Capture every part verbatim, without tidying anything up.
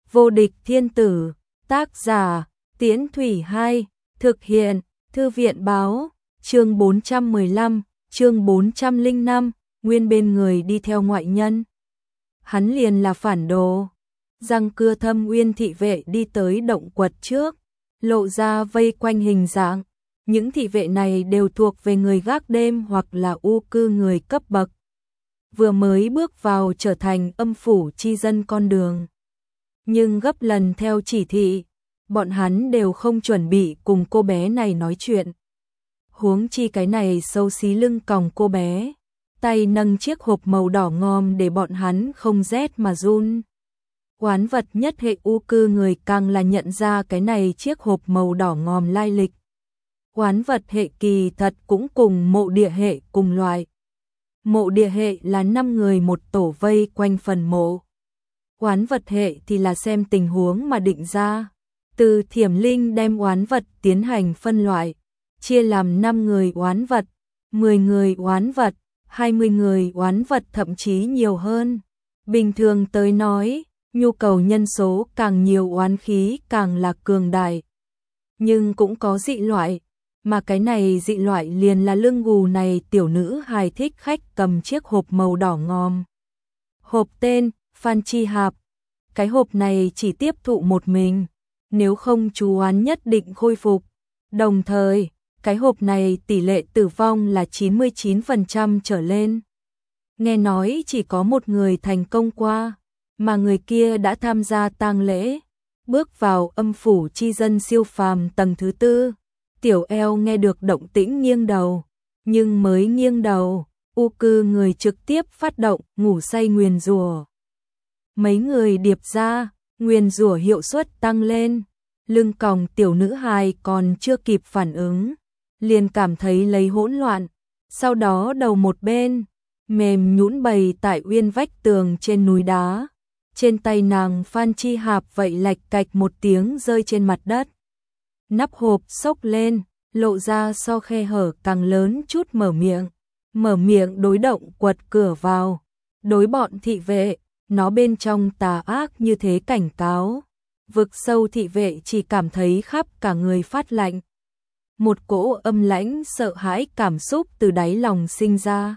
Vô địch thiên tử, tác giả, Tiễn Thủy hai, thực hiện, Thư viện báo, chương bốn trăm mười lăm, chương bốn trăm lẻ năm, nguyên bên người đi theo ngoại nhân. Hắn liền là phản đồ. Răng cưa Thâm Uyên thị vệ đi tới động quật trước, lộ ra vây quanh hình dạng. Những thị vệ này đều thuộc về người gác đêm hoặc là u cư người cấp bậc. Vừa mới bước vào trở thành âm phủ chi dân con đường. Nhưng gấp lần theo chỉ thị, bọn hắn đều không chuẩn bị cùng cô bé này nói chuyện. Huống chi cái này xấu xí lưng còng cô bé, tay nâng chiếc hộp màu đỏ ngòm để bọn hắn không rét mà run. Oán vật nhất hệ u cư người càng là nhận ra cái này chiếc hộp màu đỏ ngòm lai lịch. Oán vật hệ kỳ thật cũng cùng mộ địa hệ cùng loại. Mộ địa hệ là năm người một tổ vây quanh phần mộ. Oán vật hệ thì là xem tình huống mà định ra. Từ Thiểm Linh đem oán vật tiến hành phân loại, chia làm năm người oán vật, mười người oán vật, hai mươi người oán vật, thậm chí nhiều hơn. Bình thường tới nói, nhu cầu nhân số càng nhiều oán khí càng là cường đại. Nhưng cũng có dị loại, mà cái này dị loại liền là lưng gù này tiểu nữ hài thích khách cầm chiếc hộp màu đỏ ngòm. Hộp tên, Phan Chi Hạp. Cái hộp này chỉ tiếp thụ một mình, nếu không chú oán nhất định khôi phục. Đồng thời, cái hộp này tỷ lệ tử vong là chín mươi chín phần trăm trở lên. Nghe nói chỉ có một người thành công qua, mà người kia đã tham gia tang lễ, bước vào âm phủ chi dân siêu phàm tầng thứ tư. Tiểu eo nghe được động tĩnh nghiêng đầu, nhưng mới nghiêng đầu, u cư người trực tiếp phát động ngủ say nguyền rủa. Mấy người điệp ra, nguyền rủa hiệu suất tăng lên, lưng còng tiểu nữ hài còn chưa kịp phản ứng, liền cảm thấy lấy hỗn loạn, sau đó đầu một bên, mềm nhũn bầy tại uyên vách tường trên núi đá, trên tay nàng Phan Chi Hạp vậy lạch cạch một tiếng rơi trên mặt đất. Nắp hộp xốc lên, lộ ra so khe hở càng lớn chút, mở miệng, mở miệng đối động quật cửa vào, đối bọn thị vệ, nó bên trong tà ác như thế cảnh cáo. Vực sâu thị vệ chỉ cảm thấy khắp cả người phát lạnh. Một cỗ âm lãnh sợ hãi cảm xúc từ đáy lòng sinh ra.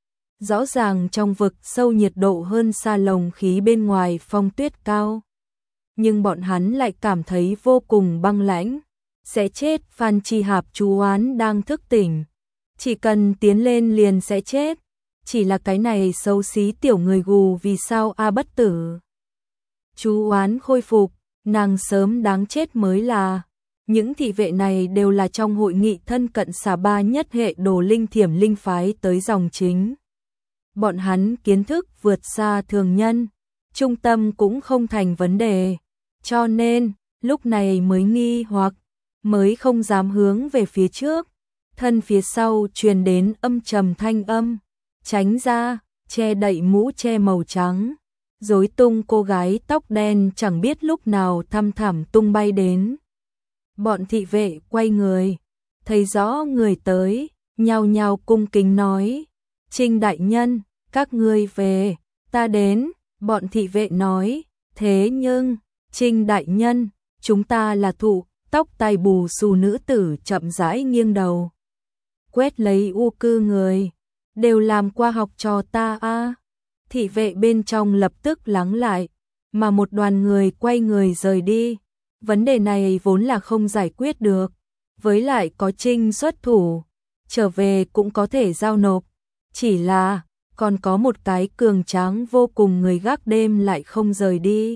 Rõ ràng trong vực sâu nhiệt độ hơn xa lồng khí bên ngoài phong tuyết cao. Nhưng bọn hắn lại cảm thấy vô cùng băng lãnh. Sẽ chết. Phan Chi Hạp chú oán đang thức tỉnh. Chỉ cần tiến lên liền sẽ chết. Chỉ là cái này xấu xí tiểu người gù vì sao a bất tử. Chú oán khôi phục, nàng sớm đáng chết mới là. Những thị vệ này đều là trong hội nghị thân cận xà ba nhất hệ đồ linh Thiểm Linh phái tới dòng chính. Bọn hắn kiến thức vượt xa thường nhân, trung tâm cũng không thành vấn đề. Cho nên, lúc này mới nghi hoặc, mới không dám hướng về phía trước. Thân phía sau truyền đến âm trầm thanh âm. Tránh ra, che đậy mũ che màu trắng. Rối tung cô gái tóc đen chẳng biết lúc nào thăm thẳm tung bay đến. Bọn thị vệ quay người, thấy rõ người tới, nhao nhao cung kính nói. Trinh đại nhân, các ngươi về, ta đến. Bọn thị vệ nói, thế nhưng, Trinh đại nhân, chúng ta là thụ, tóc tai bù xù nữ tử chậm rãi nghiêng đầu. Quét lấy u cư người, đều làm qua học trò ta a. À. Thị vệ bên trong lập tức lắng lại, mà một đoàn người quay người rời đi. Vấn đề này vốn là không giải quyết được, với lại có Trinh xuất thủ, trở về cũng có thể giao nộp. Chỉ là, còn có một cái cường tráng vô cùng người gác đêm lại không rời đi.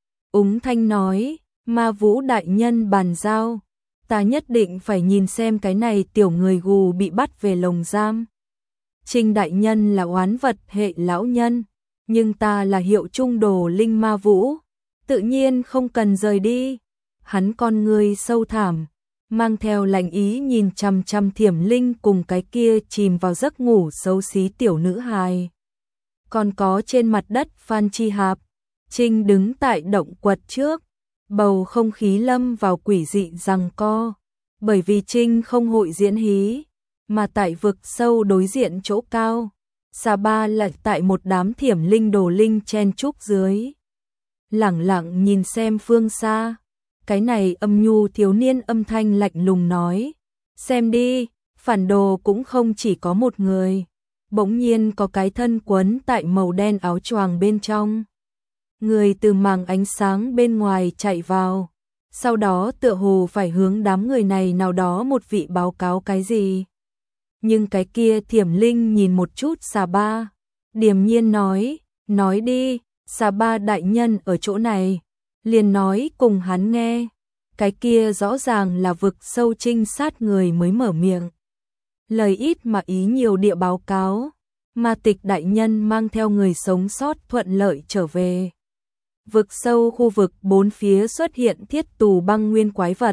Úng thanh nói, Ma Vũ đại nhân bàn giao, ta nhất định phải nhìn xem cái này tiểu người gù bị bắt về lồng giam. Trinh đại nhân là oán vật hệ lão nhân, nhưng ta là hiệu trung đồ linh Ma Vũ, tự nhiên không cần rời đi. Hắn con người sâu thẳm, mang theo lạnh ý nhìn chằm chằm Thiểm Linh cùng cái kia chìm vào giấc ngủ xấu xí tiểu nữ hài. Còn có trên mặt đất Phan Chi Hạp, Trinh đứng tại động quật trước, bầu không khí lâm vào quỷ dị giằng co, bởi vì Trinh không hội diễn hí, mà tại vực sâu đối diện chỗ cao, xà ba lại tại một đám Thiểm Linh đồ linh chen chúc dưới. lẳng lặng nhìn xem phương xa. Cái này âm nhu thiếu niên âm thanh lạnh lùng nói, xem đi, phản đồ cũng không chỉ có một người. Bỗng nhiên có cái thân quấn tại màu đen áo choàng bên trong. Người từ màng ánh sáng bên ngoài chạy vào. Sau đó tựa hồ phải hướng đám người này nào đó một vị báo cáo cái gì. Nhưng cái kia Thiểm Linh nhìn một chút Xà Ba, điềm nhiên nói, nói đi, Xà Ba đại nhân ở chỗ này, liền nói cùng hắn nghe. Cái kia rõ ràng là vực sâu trinh sát người mới mở miệng. Lời ít mà ý nhiều địa báo cáo, Ma Tịch đại nhân mang theo người sống sót thuận lợi trở về. Vực sâu khu vực bốn phía xuất hiện thiết tù băng nguyên quái vật.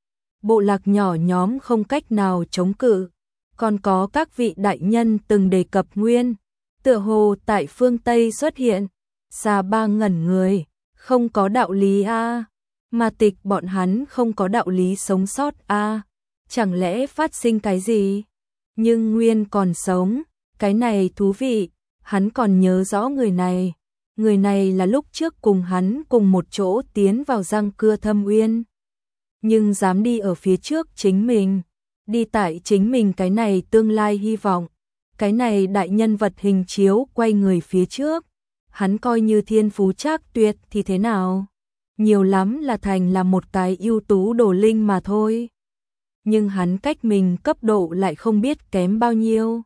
Bộ lạc nhỏ nhóm không cách nào chống cự. Còn có các vị đại nhân từng đề cập nguyên. Tựa hồ tại phương Tây xuất hiện. Xà Ba ngẩn người. Không có đạo lý a. Ma Tịch bọn hắn không có đạo lý sống sót a. Chẳng lẽ phát sinh cái gì? Nhưng Nguyên còn sống. Cái này thú vị. Hắn còn nhớ rõ người này. Người này là lúc trước cùng hắn cùng một chỗ tiến vào răng cưa thâm uyên. Nhưng dám đi ở phía trước chính mình. Đi tại chính mình cái này tương lai hy vọng. Cái này đại nhân vật hình chiếu quay người phía trước. Hắn coi như thiên phú trác tuyệt thì thế nào? Nhiều lắm là thành là một cái ưu tú đồ linh mà thôi. Nhưng hắn cách mình cấp độ lại không biết kém bao nhiêu.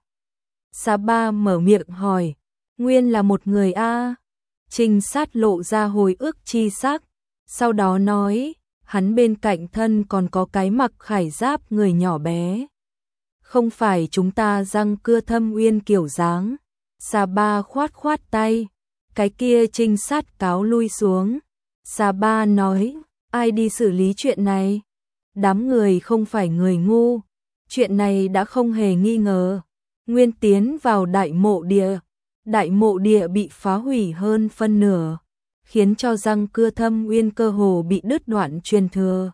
Xà Ba mở miệng hỏi. Nguyên là một người a. Trinh sát lộ ra hồi ức chi sắc. Sau đó nói. Hắn bên cạnh thân còn có cái mặc khải giáp người nhỏ bé. Không phải chúng ta răng cưa thâm uyên kiểu dáng. Xà Ba khoát khoát tay. Cái kia trinh sát cáo lui xuống. Xà Ba nói, ai đi xử lý chuyện này? Đám người không phải người ngu. Chuyện này đã không hề nghi ngờ. Nguyên tiến vào đại mộ địa. Đại mộ địa bị phá hủy hơn phân nửa. Khiến cho răng cưa thâm uyên cơ hồ bị đứt đoạn truyền thừa.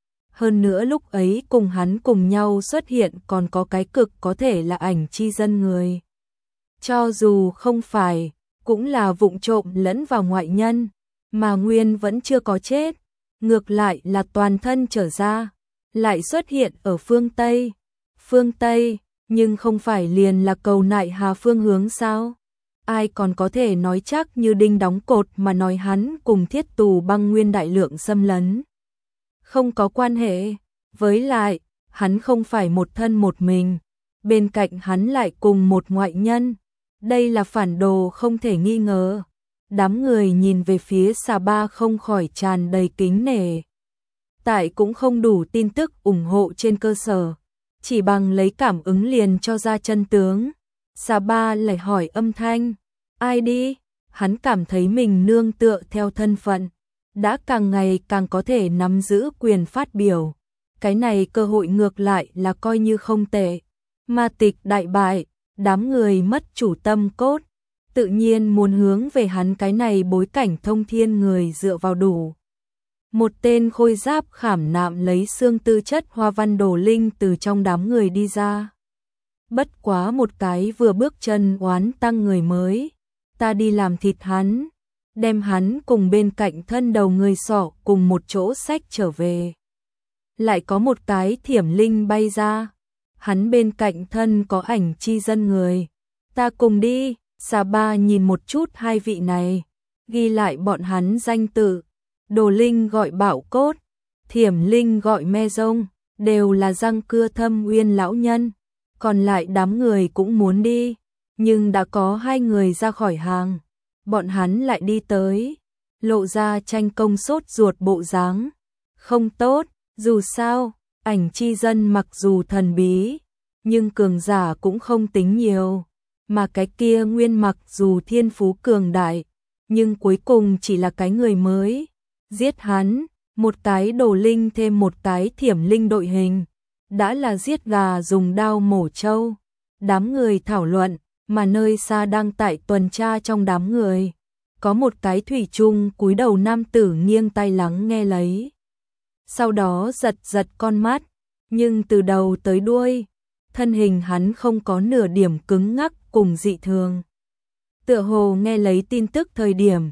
Hơn nữa lúc ấy cùng hắn cùng nhau xuất hiện còn có cái cực có thể là ảnh chi dân người. Cho dù không phải, cũng là vụng trộm lẫn vào ngoại nhân, mà Nguyên vẫn chưa có chết. Ngược lại là toàn thân trở ra, lại xuất hiện ở phương Tây. Phương Tây, nhưng không phải liền là cầu nại hà phương hướng sao? Ai còn có thể nói chắc như đinh đóng cột mà nói hắn cùng thiết tù băng nguyên đại lượng xâm lấn. Không có quan hệ, với lại, hắn không phải một thân một mình, bên cạnh hắn lại cùng một ngoại nhân. Đây là phản đồ không thể nghi ngờ. Đám người nhìn về phía Xà Ba không khỏi tràn đầy kính nể. Tại cũng không đủ tin tức ủng hộ trên cơ sở, chỉ bằng lấy cảm ứng liền cho ra chân tướng. Xà Ba lại hỏi âm thanh, ai đi? Hắn cảm thấy mình nương tựa theo thân phận, đã càng ngày càng có thể nắm giữ quyền phát biểu. Cái này cơ hội ngược lại là coi như không tệ. Ma Tịch đại bại, đám người mất chủ tâm cốt, tự nhiên muốn hướng về hắn cái này bối cảnh thông thiên người dựa vào đủ. Một tên khôi giáp khảm nạm lấy xương tư chất hoa văn đồ linh từ trong đám người đi ra. Bất quá một cái vừa bước chân oán tăng người mới, ta đi làm thịt hắn, đem hắn cùng bên cạnh thân đầu người sọ cùng một chỗ xách trở về. Lại có một cái thiểm linh bay ra, hắn bên cạnh thân có ảnh chi dân người, ta cùng đi. Xà Ba nhìn một chút hai vị này, ghi lại bọn hắn danh tự. Đồ linh gọi Bảo Cốt, Thiểm linh gọi Me Rông, đều là răng cưa thâm uyên lão nhân. Còn lại đám người cũng muốn đi, nhưng đã có hai người ra khỏi hàng. Bọn hắn lại đi tới, lộ ra tranh công sốt ruột bộ dáng. Không tốt, dù sao, ảnh chi dân mặc dù thần bí, nhưng cường giả cũng không tính nhiều. Mà cái kia Nguyên mặc dù thiên phú cường đại, nhưng cuối cùng chỉ là cái người mới. Giết hắn, một cái đồ linh thêm một cái thiểm linh đội hình, đã là giết gà dùng đao mổ trâu. Đám người thảo luận, mà nơi xa đang tại tuần tra trong đám người. Có một cái thủy chung cúi đầu nam tử nghiêng tai lắng nghe lấy. Sau đó giật giật con mắt, nhưng từ đầu tới đuôi, thân hình hắn không có nửa điểm cứng ngắc cùng dị thường. Tựa hồ nghe lấy tin tức thời điểm,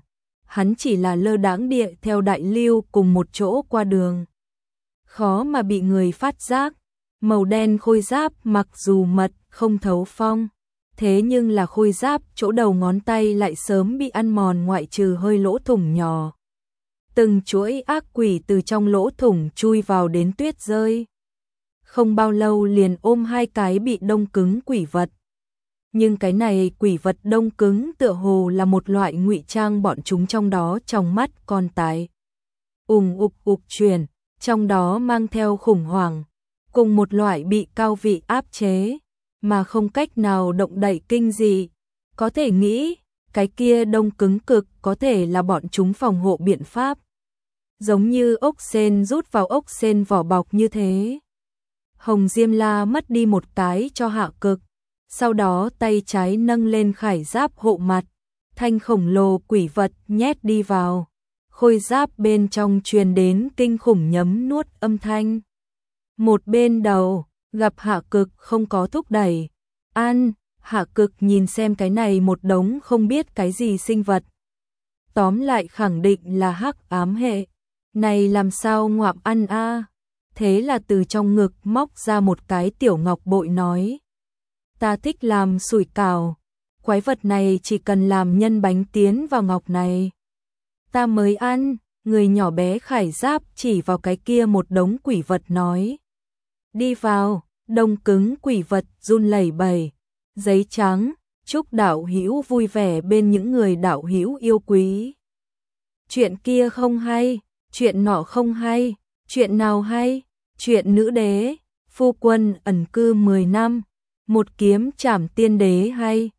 hắn chỉ là lơ đãng địa theo đại lưu cùng một chỗ qua đường. Khó mà bị người phát giác, màu đen khôi giáp mặc dù mật không thấu phong, thế nhưng là khôi giáp chỗ đầu ngón tay lại sớm bị ăn mòn ngoại trừ hơi lỗ thủng nhỏ. Từng chuỗi ác quỷ từ trong lỗ thủng chui vào đến tuyết rơi. Không bao lâu liền ôm hai cái bị đông cứng quỷ vật. Nhưng cái này quỷ vật đông cứng tựa hồ là một loại ngụy trang bọn chúng trong đó trong mắt con tái. Ùng ục ục truyền, trong đó mang theo khủng hoảng, cùng một loại bị cao vị áp chế, mà không cách nào động đậy kinh dị. Có thể nghĩ, cái kia đông cứng cực có thể là bọn chúng phòng hộ biện pháp. Giống như ốc sên rút vào ốc sên vỏ bọc như thế. Hồng Diêm La mất đi một cái cho Hạ Cực, sau đó tay trái nâng lên khải giáp hộ mặt, thanh khổng lồ quỷ vật nhét đi vào. Khôi giáp bên trong truyền đến kinh khủng nhấm nuốt âm thanh. Một bên đầu, gặp Hạ Cực không có thúc đẩy. Ăn, Hạ Cực nhìn xem cái này một đống không biết cái gì sinh vật. Tóm lại khẳng định là hắc ám hệ. Này làm sao ngoạm ăn a? Thế là từ trong ngực móc ra một cái tiểu ngọc bội nói. Ta thích làm sủi cảo. Quái vật này chỉ cần làm nhân bánh tiến vào ngọc này. Ta mới ăn, người nhỏ bé khải giáp chỉ vào cái kia một đống quỷ vật nói. Đi vào, đông cứng quỷ vật run lẩy bẩy. Giấy trắng, chúc đạo hữu vui vẻ bên những người đạo hữu yêu quý. Chuyện kia không hay, chuyện nọ không hay, chuyện nào hay, chuyện nữ đế, phu quân ẩn cư mười năm, một kiếm trảm tiên đế hay.